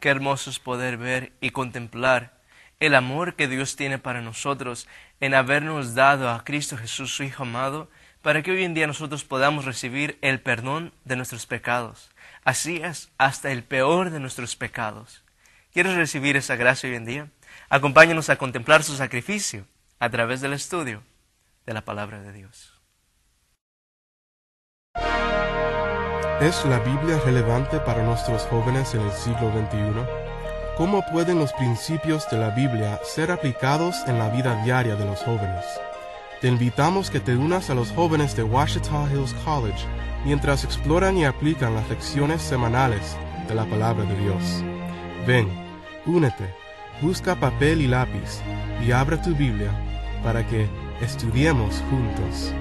Qué hermoso es poder ver y contemplar el amor que Dios tiene para nosotros en habernos dado a Cristo Jesús, su Hijo amado, para que hoy en día nosotros podamos recibir el perdón de nuestros pecados. Así es, hasta el peor de nuestros pecados. ¿Quieres recibir esa gracia hoy en día? Acompáñanos a contemplar su sacrificio a través del estudio de la Palabra de Dios. ¿Es la Biblia relevante para nuestros jóvenes en el siglo XXI? ¿Cómo pueden los principios de la Biblia ser aplicados en la vida diaria de los jóvenes? Te invitamos que te unas a los jóvenes de Ouachita Hills College mientras exploran y aplican las lecciones semanales de la Palabra de Dios. Ven, únete, busca papel y lápiz y abre tu Biblia para que estudiemos juntos.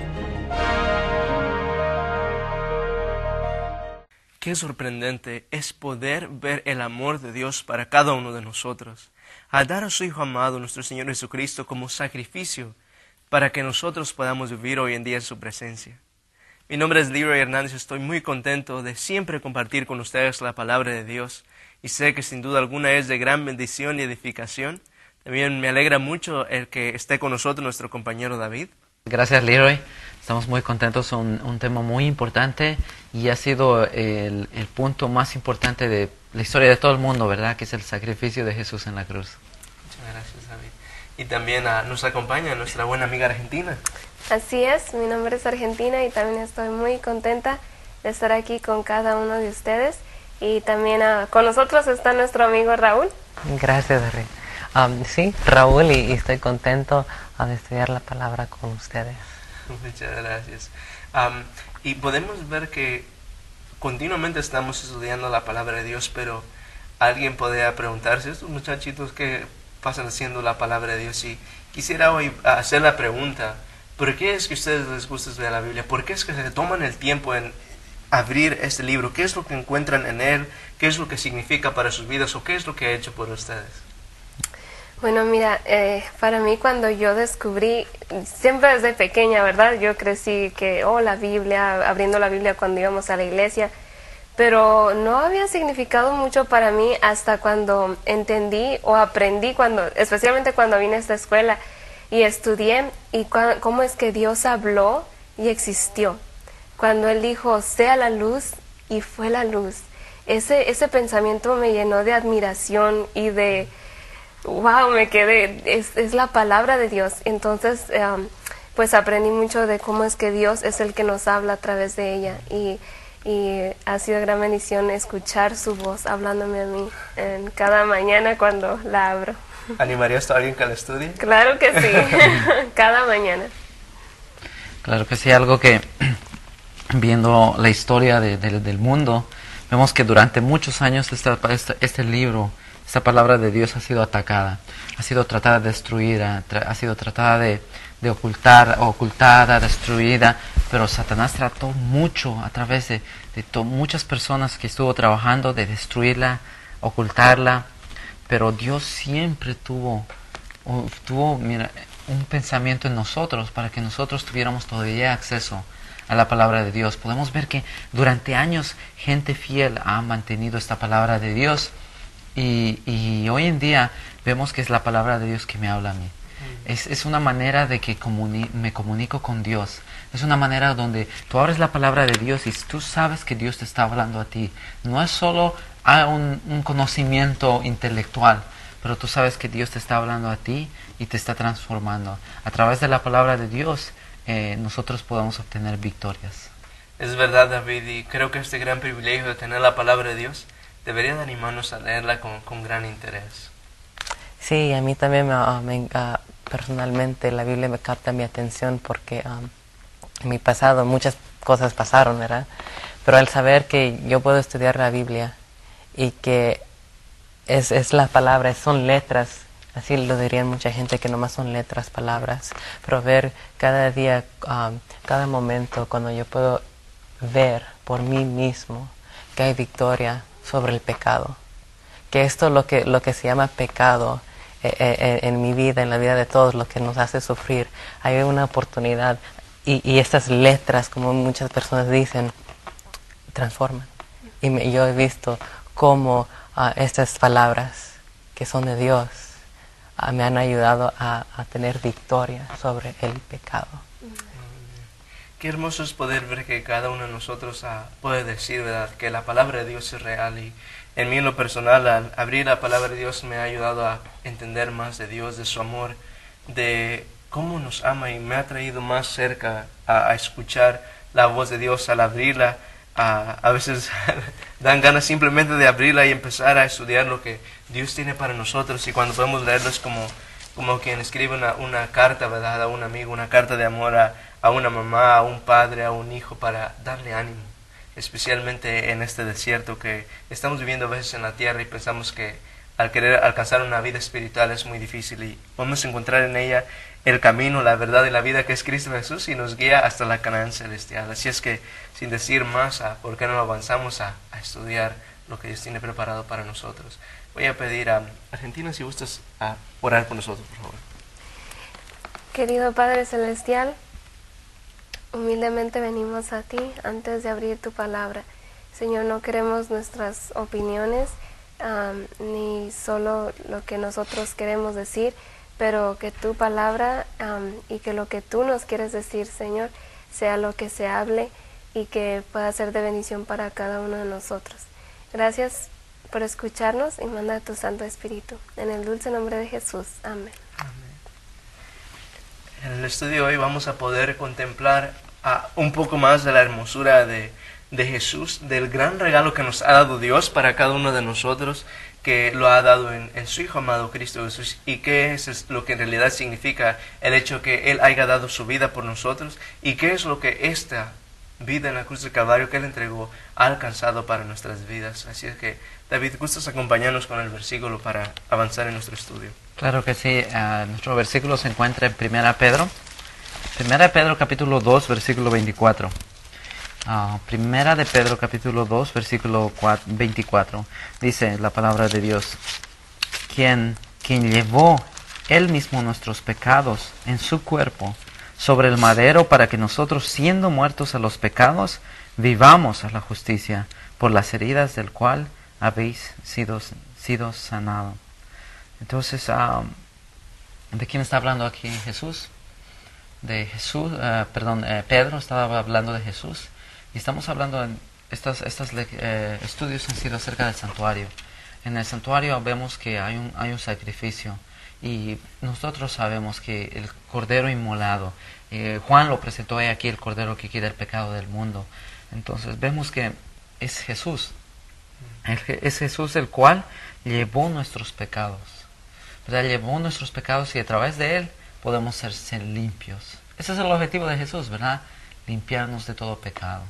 Qué sorprendente es poder ver el amor de Dios para cada uno de nosotros, al dar a su Hijo amado, nuestro Señor Jesucristo, como sacrificio para que nosotros podamos vivir hoy en día en su presencia. Mi nombre es Leroy Hernández, estoy muy contento de siempre compartir con ustedes la palabra de Dios y sé que sin duda alguna es de gran bendición y edificación. También me alegra mucho el que esté con nosotros nuestro compañero David. Gracias, Leroy. Estamos muy contentos, un tema muy importante y ha sido el punto más importante de la historia de todo el mundo, ¿verdad? Que es el sacrificio de Jesús en la cruz. Muchas gracias, David. Y también nos acompaña nuestra buena amiga Argentina. Así es, mi nombre es Argentina y también estoy muy contenta de estar aquí con cada uno de ustedes. Y también con nosotros está nuestro amigo Raúl. Gracias, David. Sí, Raúl, y estoy contento de estudiar la palabra con ustedes. Muchas gracias. Y podemos ver que continuamente estamos estudiando la palabra de Dios, pero alguien podría preguntarse, estos muchachitos que pasan haciendo la palabra de Dios, y quisiera hoy hacer la pregunta, ¿por qué es que a ustedes les gusta estudiar la Biblia? ¿Por qué es que se toman el tiempo en abrir este libro? ¿Qué es lo que encuentran en él? ¿Qué es lo que significa para sus vidas? ¿O qué es lo que ha hecho por ustedes? Bueno, mira, para mí cuando yo descubrí, siempre desde pequeña, ¿verdad? Yo crecí que, la Biblia, abriendo la Biblia cuando íbamos a la iglesia, pero no había significado mucho para mí hasta cuando entendí o aprendí, especialmente cuando vine a esta escuela y estudié, y cómo es que Dios habló y existió. Cuando Él dijo, sea la luz, y fue la luz. Ese pensamiento me llenó de admiración y de... wow, me quedé, es la palabra de Dios. Entonces, pues aprendí mucho de cómo es que Dios es el que nos habla a través de ella. Y ha sido gran bendición escuchar su voz hablándome a mí en cada mañana cuando la abro. ¿Animarías a alguien que la estudie? Claro que sí, cada mañana. Claro que sí, algo que viendo la historia del mundo, vemos que durante muchos años este libro, esta palabra de Dios ha sido atacada, ha sido tratada de destruir, ha sido tratada de ocultada, destruida, pero Satanás trató mucho a través de muchas personas que estuvo trabajando de destruirla, ocultarla, pero Dios siempre tuvo un pensamiento en nosotros para que nosotros tuviéramos todavía acceso a la palabra de Dios. Podemos ver que durante años gente fiel ha mantenido esta palabra de Dios. Y hoy en día vemos que es la palabra de Dios que me habla a mí. Es una manera de que me comunico con Dios. Es una manera donde tú abres la palabra de Dios y tú sabes que Dios te está hablando a ti. No es solo un conocimiento intelectual, pero tú sabes que Dios te está hablando a ti y te está transformando. A través de la palabra de Dios nosotros podemos obtener victorias. Es verdad, David, y creo que este gran privilegio de tener la palabra de Dios debería de animarnos a leerla con gran interés. Sí, a mí también personalmente la Biblia me capta mi atención porque en mi pasado muchas cosas pasaron, ¿verdad? Pero al saber que yo puedo estudiar la Biblia y que es la palabra, son letras, así lo dirían mucha gente que nomás son letras, palabras, pero ver cada día, cada momento cuando yo puedo ver por mí mismo que hay victoria sobre el pecado, que esto lo que se llama pecado en mi vida, en la vida de todos, lo que nos hace sufrir, hay una oportunidad y estas letras, como muchas personas dicen, transforman. Y yo he visto cómo estas palabras que son de Dios me han ayudado a tener victoria sobre el pecado. Qué hermoso es poder ver que cada uno de nosotros puede decir, ¿verdad?, que la palabra de Dios es real. Y en mí, en lo personal, al abrir la palabra de Dios me ha ayudado a entender más de Dios, de su amor, de cómo nos ama, y me ha traído más cerca a escuchar la voz de Dios al abrirla. A veces dan ganas simplemente de abrirla y empezar a estudiar lo que Dios tiene para nosotros, y cuando podemos leerlo es como quien escribe una carta, ¿verdad?, a un amigo, una carta de amor a una mamá, a un padre, a un hijo, para darle ánimo, especialmente en este desierto que estamos viviendo a veces en la tierra, y pensamos que al querer alcanzar una vida espiritual es muy difícil, y podemos encontrar en ella el camino, la verdad y la vida, que es Cristo Jesús, y nos guía hasta la Canaán celestial. Así es que, sin decir más, ¿por qué no avanzamos a estudiar lo que Dios tiene preparado para nosotros? Voy a pedir a Argentina, si gustas, a orar por nosotros, por favor. Querido Padre Celestial, humildemente venimos a ti antes de abrir tu palabra. Señor, no queremos nuestras opiniones, ni solo lo que nosotros queremos decir, pero que tu palabra y que lo que tú nos quieres decir, Señor, sea lo que se hable y que pueda ser de bendición para cada uno de nosotros. Gracias por escucharnos, y manda a tu Santo Espíritu. En el dulce nombre de Jesús. Amén. En el estudio de hoy vamos a poder contemplar un poco más de la hermosura de Jesús, del gran regalo que nos ha dado Dios para cada uno de nosotros, que lo ha dado en su Hijo amado Cristo Jesús, y qué es lo que en realidad significa el hecho que Él haya dado su vida por nosotros, y qué es lo que esta vida en la cruz del Calvario que Él entregó ha alcanzado para nuestras vidas. Así es que, David, ¿gustas acompañarnos con el versículo para avanzar en nuestro estudio? Claro que sí. Nuestro versículo se encuentra en 1 Pedro. 1 Pedro capítulo 2, versículo 24. Primera de Pedro capítulo 2, versículo 24. Dice la palabra de Dios: quien llevó Él mismo nuestros pecados en su cuerpo sobre el madero, para que nosotros, siendo muertos a los pecados, vivamos a la justicia, por las heridas del cual habéis sido sanado. Entonces, ¿de quién está hablando aquí Jesús? De Jesús, Pedro estaba hablando de Jesús, y estamos hablando en estos estudios han sido acerca del santuario. En el santuario vemos que hay un sacrificio, y nosotros sabemos que el cordero inmolado, Juan lo presentó aquí, el cordero que quita el pecado del mundo. Entonces vemos que es Jesús, es Jesús el cual llevó nuestros pecados, ¿verdad? Llevó nuestros pecados, y a través de Él podemos ser limpios. Ese es el objetivo de Jesús, ¿verdad? Limpiarnos de todo pecado.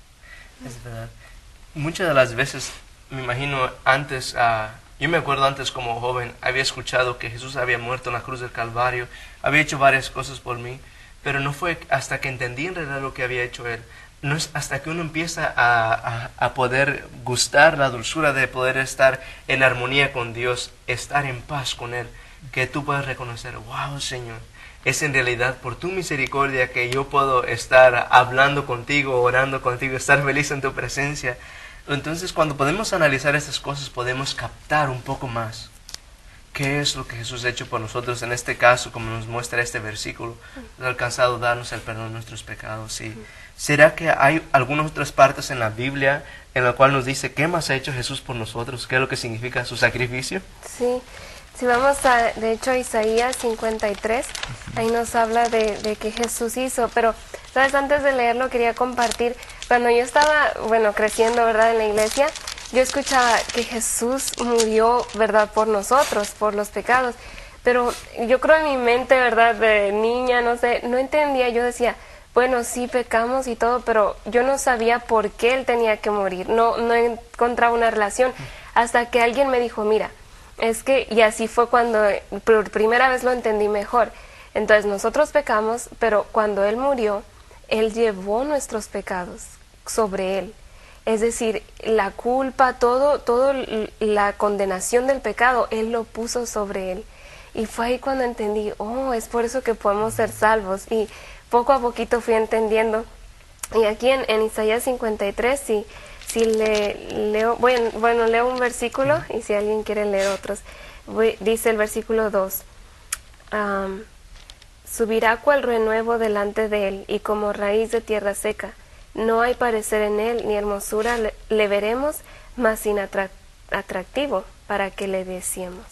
Es verdad. Muchas de las veces, me imagino antes, yo me acuerdo antes como joven, había escuchado que Jesús había muerto en la cruz del Calvario, había hecho varias cosas por mí, pero no fue hasta que entendí en realidad lo que había hecho Él. No es hasta que uno empieza a poder gustar la dulzura de poder estar en armonía con Dios, estar en paz con Él, que tú puedes reconocer: wow, Señor, es en realidad por tu misericordia que yo puedo estar hablando contigo, orando contigo, estar feliz en tu presencia. Entonces, cuando podemos analizar estas cosas, podemos captar un poco más qué es lo que Jesús ha hecho por nosotros. En este caso, como nos muestra este versículo, ha alcanzado a darnos el perdón de nuestros pecados. ¿Sí? ¿Será que hay algunas otras partes en la Biblia en la cual nos dice qué más ha hecho Jesús por nosotros? ¿Qué es lo que significa su sacrificio? Sí, si vamos de hecho a Isaías 53, ahí nos habla de que Jesús hizo, pero sabes, antes de leerlo quería compartir, cuando yo estaba, creciendo, ¿verdad?, en la iglesia, yo escuchaba que Jesús murió, ¿verdad?, por nosotros, por los pecados, pero yo creo en mi mente, ¿verdad?, de niña, no entendía, yo decía, bueno, sí pecamos y todo, pero yo no sabía por qué Él tenía que morir, no encontraba una relación, hasta que alguien me dijo, mira, es que, y así fue cuando por primera vez lo entendí mejor. Entonces nosotros pecamos, pero cuando Él murió, Él llevó nuestros pecados sobre Él. Es decir, la culpa, todo la condenación del pecado, Él lo puso sobre Él. Y fue ahí cuando entendí, es por eso que podemos ser salvos. Y poco a poquito fui entendiendo. Y aquí en Isaías 53, si si leo, bueno, leo un versículo y si alguien quiere leer otros. Dice el versículo 2, subirá cual renuevo delante de él y como raíz de tierra seca. No hay parecer en él ni hermosura le veremos, mas sin atractivo para que le deseemos.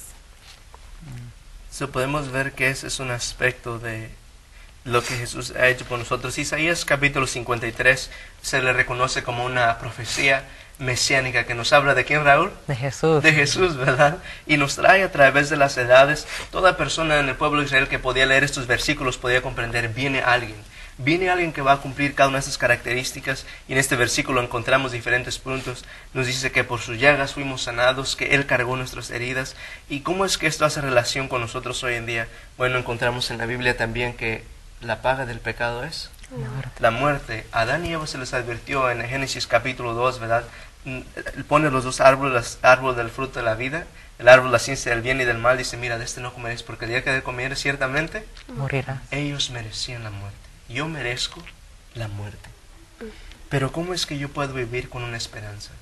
Podemos ver que ese es un aspecto de lo que Jesús ha hecho por nosotros. Isaías capítulo 53 se le reconoce como una profecía mesiánica que nos habla de quién, Raúl? De Jesús. De Jesús, ¿verdad? Y nos trae a través de las edades. Toda persona en el pueblo de Israel que podía leer estos versículos podía comprender, viene alguien que va a cumplir cada una de esas características, y en este versículo encontramos diferentes puntos. Nos dice que por sus llagas fuimos sanados, que Él cargó nuestras heridas. ¿Y cómo es que esto hace relación con nosotros hoy en día? Bueno, encontramos en la Biblia también que la paga del pecado es la muerte. A Adán y Eva se les advirtió en Génesis capítulo 2, ¿verdad? Pone los dos árboles, el árbol del fruto de la vida, el árbol de la ciencia del bien y del mal. Dice, mira, de este no comeréis, porque el día que de comer ciertamente morirás. Ellos merecían la muerte. Yo merezco la muerte. Pero ¿cómo es que yo puedo vivir con una esperanza?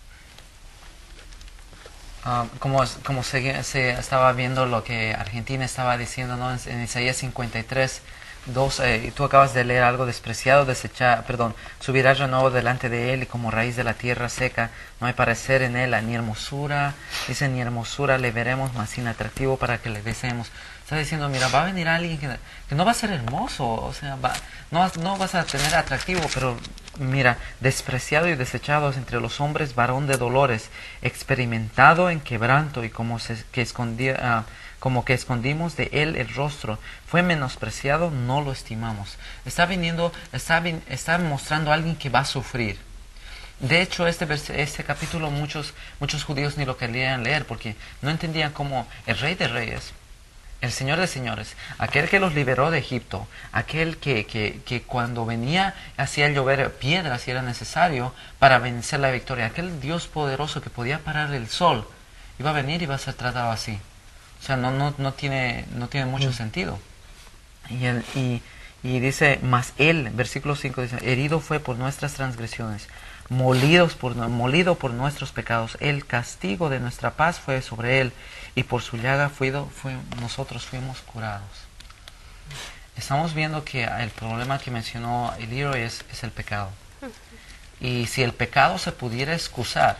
Como se estaba viendo lo que Argentina estaba diciendo, ¿no? En Isaías 53, 2, y tú acabas de leer algo despreciado, subirá renuevo delante de él y como raíz de la tierra seca, no hay parecer en él ni hermosura, dice, ni hermosura le veremos, mas sin atractivo para que le deseemos. Está diciendo, mira, va a venir alguien que no va a ser hermoso, o sea, no vas a tener atractivo, pero mira, despreciado y desechado entre los hombres, varón de dolores, experimentado en quebranto y como que escondimos de él el rostro, fue menospreciado, no lo estimamos. Está mostrando a alguien que va a sufrir. De hecho, este capítulo muchos judíos ni lo querían leer porque no entendían cómo el Rey de Reyes, el Señor de Señores, aquel que los liberó de Egipto, aquel que cuando venía hacía llover piedras si era necesario para vencer la victoria, aquel Dios poderoso que podía parar el sol, iba a venir y va a ser tratado así. O sea, no tiene mucho sentido. Y dice, mas él, versículo 5 dice, herido fue por nuestras transgresiones, molido por nuestros pecados, el castigo de nuestra paz fue sobre él, y por su llaga nosotros fuimos curados. Estamos viendo que el problema que mencionó Leroy es el pecado. Y si el pecado se pudiera excusar,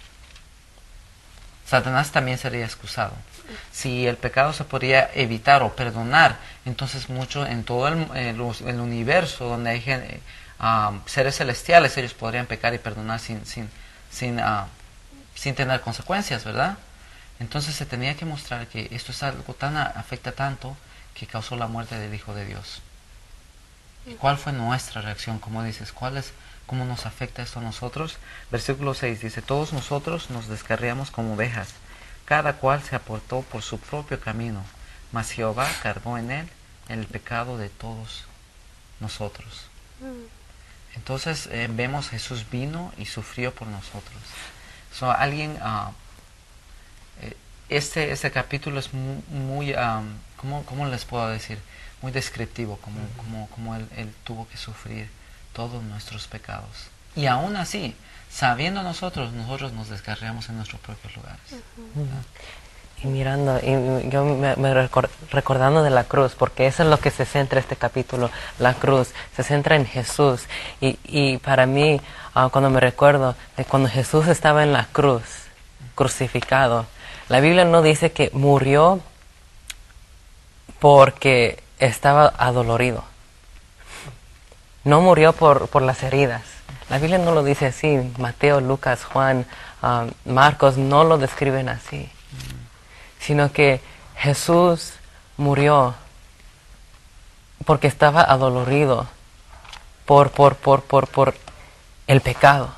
Satanás también sería excusado. Si el pecado se podría evitar o perdonar, entonces en todo el universo donde hay seres celestiales, ellos podrían pecar y perdonar sin tener consecuencias, ¿verdad? Entonces se tenía que mostrar que esto es algo afecta tanto que causó la muerte del Hijo de Dios. ¿Y cuál fue nuestra reacción? Como dices, ¿cómo nos afecta esto a nosotros? Versículo 6 dice, todos nosotros nos descarriamos como ovejas, cada cual se aportó por su propio camino, mas Jehová cargó en él el pecado de todos nosotros. Entonces vemos Jesús vino y sufrió por nosotros. Este capítulo es muy, ¿cómo les puedo decir? Muy descriptivo, como él tuvo que sufrir todos nuestros pecados. Y aún así, sabiendo nosotros nos descarriamos en nuestros propios lugares. Y mirando, y yo recordando de la cruz, porque eso es lo que se centra este capítulo, la cruz, se centra en Jesús. Y para mí, cuando me recuerdo de cuando Jesús estaba en la cruz, crucificado, la Biblia no dice que murió porque estaba adolorido. No murió por las heridas. La Biblia no lo dice así. Mateo, Lucas, Juan, Marcos no lo describen así. Sino que Jesús murió porque estaba adolorido por el pecado.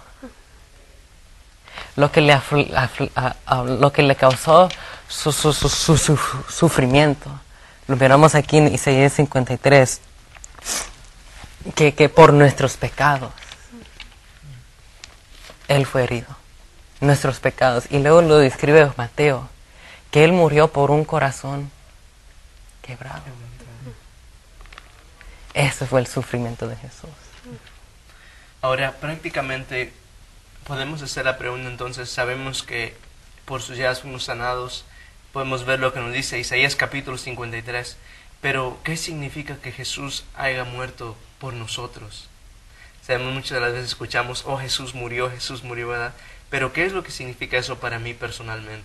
Lo que le causó su sufrimiento. Lo veremos aquí en Isaías 53. Que por nuestros pecados Él fue herido. Nuestros pecados. Y luego lo describe Mateo, que Él murió por un corazón quebrado. Ese fue el sufrimiento de Jesús. Ahora, prácticamente, Podemos hacer la pregunta entonces, sabemos que por sus llagas fuimos sanados, podemos ver lo que nos dice Isaías capítulo 53, pero ¿qué significa que Jesús haya muerto por nosotros? Sabemos, muchas de las veces escuchamos, oh Jesús murió, ¿verdad? Pero ¿qué es lo que significa eso para mí personalmente?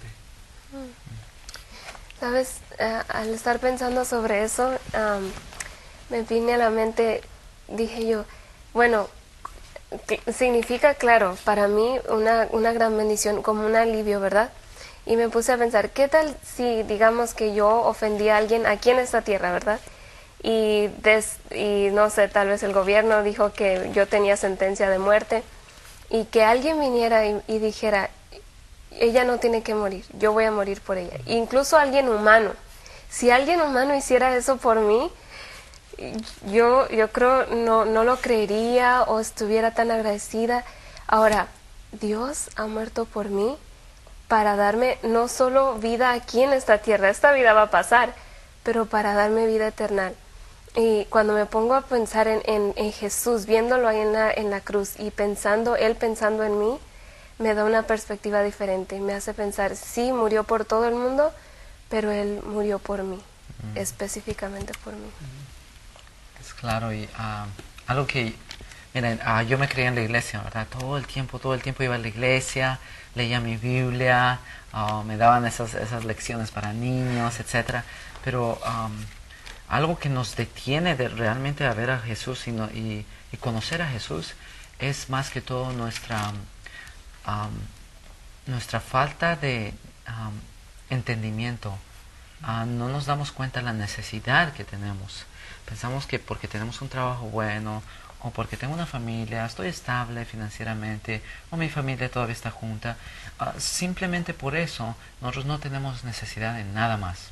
Sabes, al estar pensando sobre eso, me vine a la mente, dije yo, bueno, significa, claro, para mí una gran bendición, como un alivio, ¿verdad? Y me puse a pensar, ¿qué tal si digamos que yo ofendí a alguien aquí en esta tierra, ¿verdad? Y no sé, tal vez el gobierno dijo que yo tenía sentencia de muerte y que alguien viniera y dijera, ella no tiene que morir, yo voy a morir por ella. Incluso alguien humano. Si alguien humano hiciera eso por mí, yo creo no lo creería o estuviera tan agradecida. Ahora, Dios ha muerto por mí para darme no solo vida aquí en esta tierra, esta vida va a pasar, pero para darme vida eterna. Y cuando me pongo a pensar en Jesús, viéndolo ahí en la cruz y Él pensando en mí, me da una perspectiva diferente. Me hace pensar, sí, murió por todo el mundo, pero Él murió por mí, específicamente por mí. Es claro, y algo que, miren, yo me crié en la iglesia, ¿verdad? Todo el tiempo iba a la iglesia, leía mi Biblia, me daban esas lecciones para niños, etcétera. Pero algo que nos detiene de realmente a ver a Jesús y conocer a Jesús es más que todo nuestra falta de entendimiento. No nos damos cuenta de la necesidad que tenemos. Pensamos que porque tenemos un trabajo bueno, o porque tengo una familia, estoy estable financieramente, o mi familia todavía está junta, simplemente por eso nosotros no tenemos necesidad de nada más.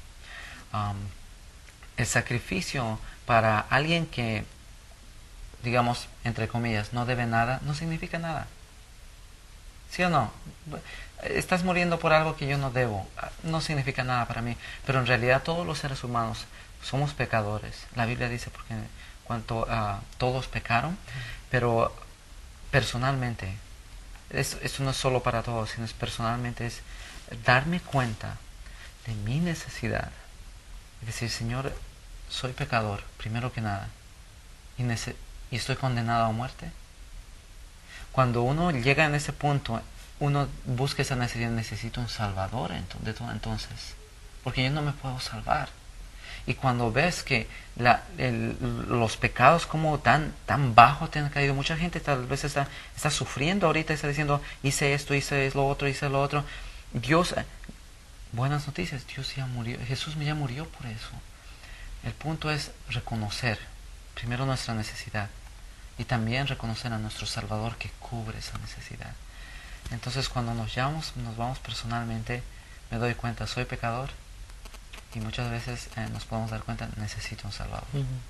El sacrificio para alguien que, digamos, entre comillas, no debe nada, no significa nada. ¿Sí o no? Estás muriendo por algo que yo no debo. No significa nada para mí. Pero en realidad todos los seres humanos somos pecadores. La Biblia dice porque todos pecaron. Pero personalmente, esto no es solo para todos, sino personalmente es darme cuenta de mi necesidad. Es decir, Señor, soy pecador, primero que nada. Y estoy condenado a muerte. Cuando uno llega en ese punto, uno busca esa necesidad, necesito un salvador de todo entonces, porque yo no me puedo salvar. Y cuando ves que los pecados como tan bajo te han caído, mucha gente tal vez está sufriendo ahorita, está diciendo, hice esto, hice lo otro. Dios, buenas noticias, Dios ya murió, Jesús ya murió por eso. El punto es reconocer primero nuestra necesidad y también reconocer a nuestro Salvador que cubre esa necesidad. Entonces cuando nos vamos personalmente, me doy cuenta, soy pecador, y muchas veces nos podemos dar cuenta, necesito un Salvador.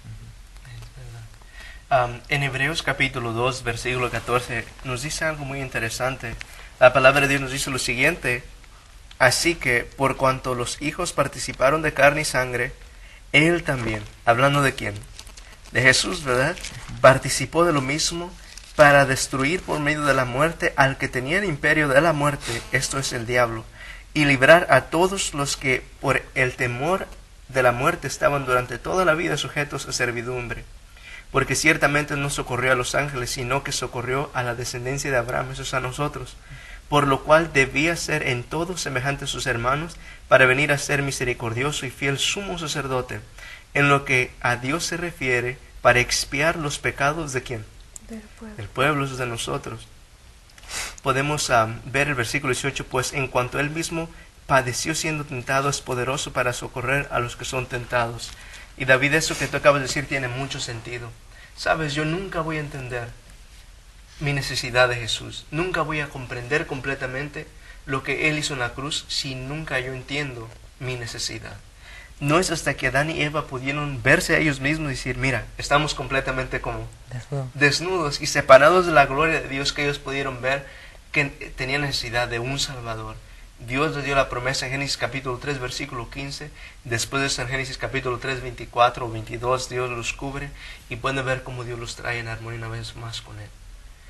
Es verdad. En Hebreos capítulo 2, versículo 14, nos dice algo muy interesante. La palabra de Dios nos dice lo siguiente: así que, por cuanto los hijos participaron de carne y sangre, Él también, hablando de quién, de Jesús, ¿verdad? Participó de lo mismo para destruir por medio de la muerte al que tenía el imperio de la muerte, esto es el diablo, y librar a todos los que por el temor de la muerte estaban durante toda la vida sujetos a servidumbre. Porque ciertamente no socorrió a los ángeles, sino que socorrió a la descendencia de Abraham, eso es a nosotros, por lo cual debía ser en todo semejante a sus hermanos, para venir a ser misericordioso y fiel sumo sacerdote, en lo que a Dios se refiere, para expiar los pecados ¿de quién? Del pueblo, eso es de nosotros. Podemos ver el versículo 18, pues en cuanto Él mismo padeció siendo tentado, es poderoso para socorrer a los que son tentados. Y David, eso que tú acabas de decir tiene mucho sentido. Sabes, yo nunca voy a entender mi necesidad de Jesús. Nunca voy a comprender completamente lo que Él hizo en la cruz si nunca yo entiendo mi necesidad. No es hasta que Adán y Eva pudieron verse a ellos mismos y decir, mira, estamos completamente como desnudos y separados de la gloria de Dios, que ellos pudieron ver que tenían necesidad de un Salvador. Dios les dio la promesa en Génesis capítulo 3, versículo 15. Después de eso, en Génesis capítulo 3, 24 o 22, Dios los cubre y pueden ver cómo Dios los trae en armonía una vez más con Él.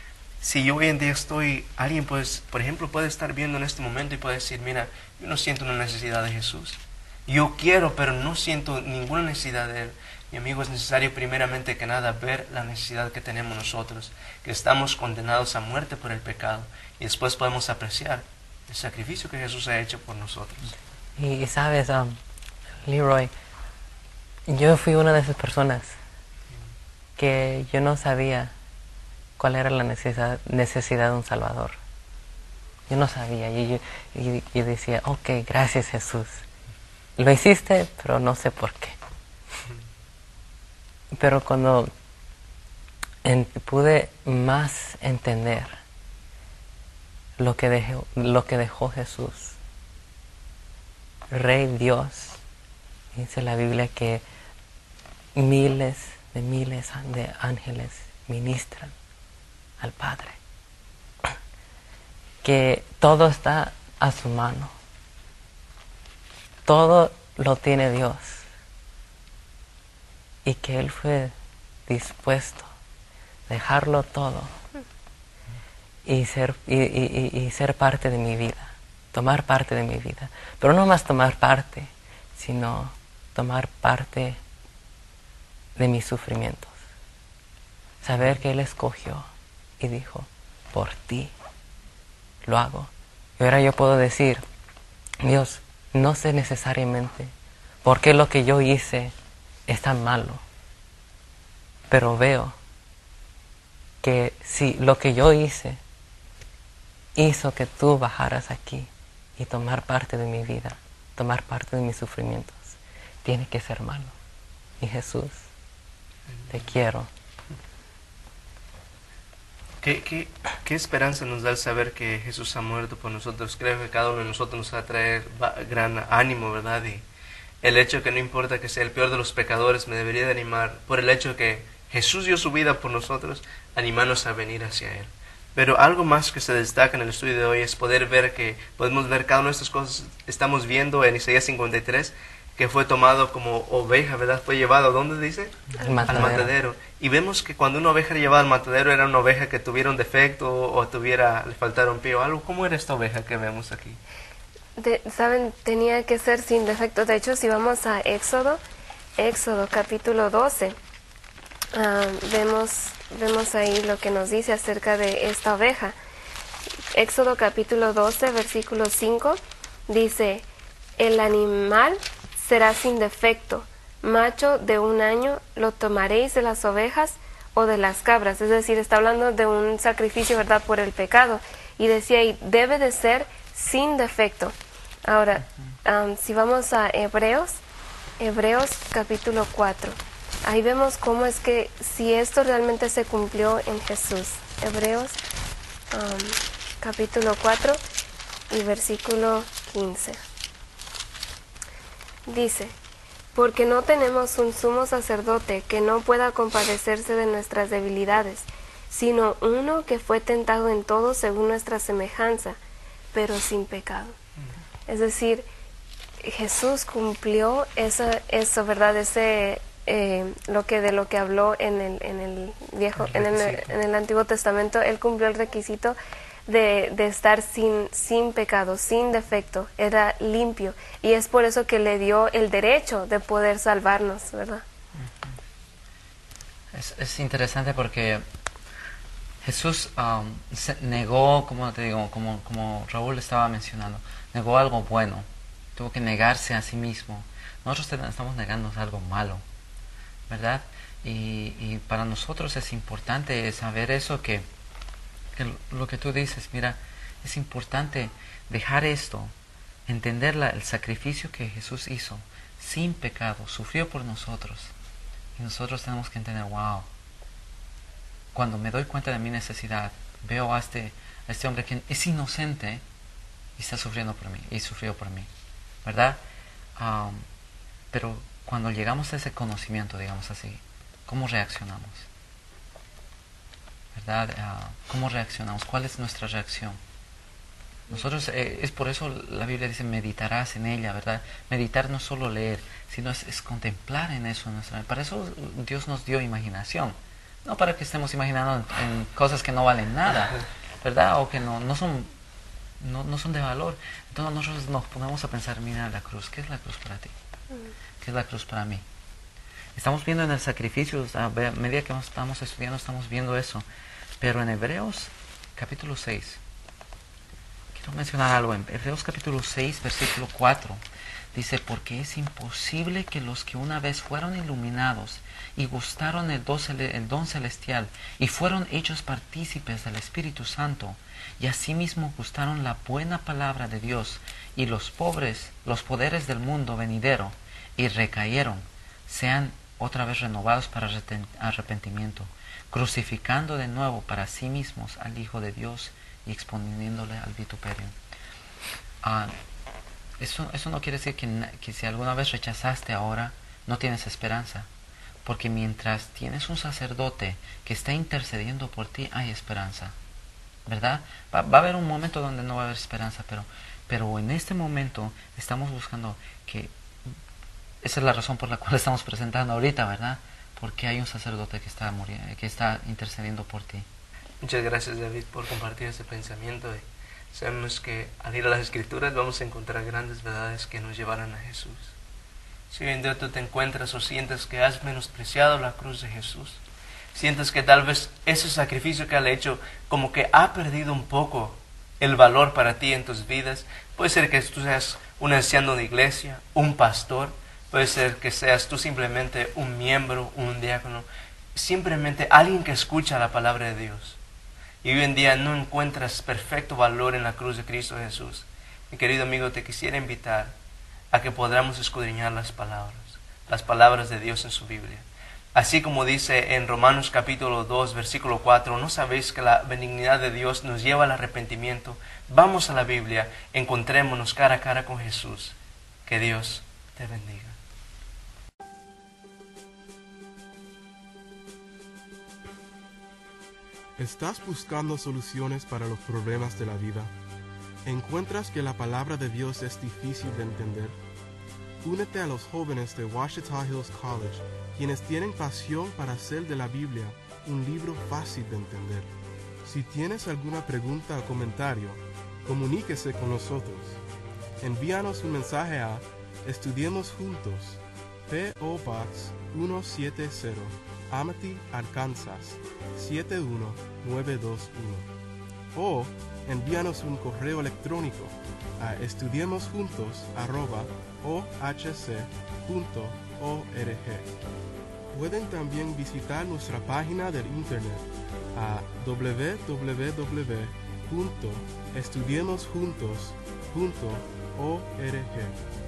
Si yo hoy en día alguien pues, por ejemplo, puede estar viendo en este momento y puede decir, mira, yo no siento una necesidad de Jesús. Yo quiero, pero no siento ninguna necesidad de Él. Mi amigo, es necesario primeramente que nada ver la necesidad que tenemos nosotros, que estamos condenados a muerte por el pecado, y después podemos apreciar el sacrificio que Jesús ha hecho por nosotros. Y sabes, Leroy, yo fui una de esas personas que yo no sabía cuál era la necesidad de un Salvador. Yo no sabía, y yo decía, ok, gracias Jesús. Lo hiciste, pero no sé por qué. Pero cuando pude más entender lo que dejó Jesús, Rey Dios, dice la Biblia que miles de ángeles ministran al Padre, que todo está a su mano, todo lo tiene Dios, y que Él fue dispuesto a dejarlo todo y ser parte de mi vida, tomar parte de mi vida, pero no más tomar parte, sino tomar parte de mis sufrimientos, saber que Él escogió y dijo, por ti lo hago. Y ahora yo puedo decir, Dios, no sé necesariamente por qué lo que yo hice es tan malo, pero veo que si lo que yo hice hizo que tú bajaras aquí y tomar parte de mi vida, tomar parte de mis sufrimientos, tiene que ser malo. Y Jesús, te quiero. ¿Qué esperanza nos da el saber que Jesús ha muerto por nosotros? Creo que cada uno de nosotros nos va a traer gran ánimo, ¿verdad? Y el hecho que no importa que sea el peor de los pecadores, me debería de animar por el hecho de que Jesús dio su vida por nosotros, animarnos a venir hacia Él. Pero algo más que se destaca en el estudio de hoy es poder ver que podemos ver cada una de estas cosas. Estamos viendo en Isaías 53 que fue tomado como oveja, ¿verdad? Fue llevado, ¿dónde dice? Al matadero. Y vemos que cuando una oveja era llevada al matadero era una oveja que tuviera un defecto o le faltara un pie o algo. ¿Cómo era esta oveja que vemos aquí? Saben, tenía que ser sin defecto. De hecho, si vamos a Éxodo capítulo 12, vemos ahí lo que nos dice acerca de esta oveja. Éxodo capítulo 12, versículo 5, dice, el animal será sin defecto, macho de 1 año, lo tomaréis de las ovejas o de las cabras. Es decir, está hablando de un sacrificio, ¿verdad?, por el pecado. Y decía, y debe de ser sin defecto. Ahora, si vamos a Hebreos capítulo 4, ahí vemos cómo es que si esto realmente se cumplió en Jesús. Hebreos capítulo 4 y versículo 15. Dice, porque no tenemos un sumo sacerdote que no pueda compadecerse de nuestras debilidades, sino uno que fue tentado en todo según nuestra semejanza, pero sin pecado. Es decir, Jesús cumplió eso, ¿verdad? Lo que habló en el Antiguo Testamento. Él cumplió el requisito de estar sin pecado, sin defecto, era limpio, y es por eso que le dio el derecho de poder salvarnos, ¿verdad? Es interesante porque Jesús se negó, como te digo, como Raúl estaba mencionando, negó algo bueno, tuvo que negarse a sí mismo. Nosotros estamos negándonos algo malo, ¿verdad? Y para nosotros es importante saber eso, que lo que tú dices, mira, es importante dejar esto, entender el sacrificio que Jesús hizo sin pecado, sufrió por nosotros, y nosotros tenemos que entender, wow, cuando me doy cuenta de mi necesidad, veo a este hombre que es inocente y está sufriendo por mí, y sufrió por mí, ¿verdad? Pero cuando llegamos a ese conocimiento, digamos así, ¿cómo reaccionamos? ¿Verdad? ¿Cómo reaccionamos? ¿Cuál es nuestra reacción? Nosotros, es por eso la Biblia dice, meditarás en ella, ¿verdad? Meditar no es solo leer, sino es contemplar en eso. Para eso Dios nos dio imaginación, no para que estemos imaginando en cosas que no valen nada, ¿verdad? O que no son de valor. Entonces nosotros nos ponemos a pensar, mira la cruz, ¿qué es la cruz para ti? ¿Qué es la cruz para mí? Estamos viendo en el sacrificio, a medida que estamos estudiando, estamos viendo eso. Pero en Hebreos capítulo 6, quiero mencionar algo. En Hebreos capítulo 6, versículo 4, dice, porque es imposible que los que una vez fueron iluminados y gustaron el don celestial y fueron hechos partícipes del Espíritu Santo, y asimismo gustaron la buena palabra de Dios y los poderes del mundo venidero, y recayeron, sean otra vez renovados para arrepentimiento, crucificando de nuevo para sí mismos al Hijo de Dios y exponiéndole al vituperio. Eso no quiere decir que si alguna vez rechazaste ahora, no tienes esperanza. Porque mientras tienes un sacerdote que está intercediendo por ti, hay esperanza. ¿Verdad? Va a haber un momento donde no va a haber esperanza, pero en este momento estamos buscando que... Esa es la razón por la cual estamos presentando ahorita, ¿verdad? Porque hay un sacerdote que está intercediendo por ti. Muchas gracias, David, por compartir este pensamiento. Sabemos que al ir a las Escrituras vamos a encontrar grandes verdades que nos llevarán a Jesús. Si hoy en día tú te encuentras o sientes que has menospreciado la cruz de Jesús, sientes que tal vez ese sacrificio que Él ha hecho como que ha perdido un poco el valor para ti en tus vidas, puede ser que tú seas un anciano de iglesia, un pastor, puede ser que seas tú simplemente un miembro, un diácono, simplemente alguien que escucha la palabra de Dios. Y hoy en día no encuentras perfecto valor en la cruz de Cristo Jesús. Mi querido amigo, te quisiera invitar a que podamos escudriñar las palabras de Dios en su Biblia. Así como dice en Romanos capítulo 2, versículo 4, ¿no sabéis que la benignidad de Dios nos lleva al arrepentimiento? Vamos a la Biblia, encontrémonos cara a cara con Jesús. Que Dios te bendiga. ¿Estás buscando soluciones para los problemas de la vida? ¿Encuentras que la palabra de Dios es difícil de entender? Únete a los jóvenes de Ouachita Hills College, quienes tienen pasión para hacer de la Biblia un libro fácil de entender. Si tienes alguna pregunta o comentario, comuníquese con nosotros. Envíanos un mensaje a Estudiemos Juntos, P.O. Box 170, Amity, Arkansas 71921, o envíanos un correo electrónico a estudiemosjuntos@ohc.org. Pueden también visitar nuestra página del internet a www.estudiemosjuntos.org.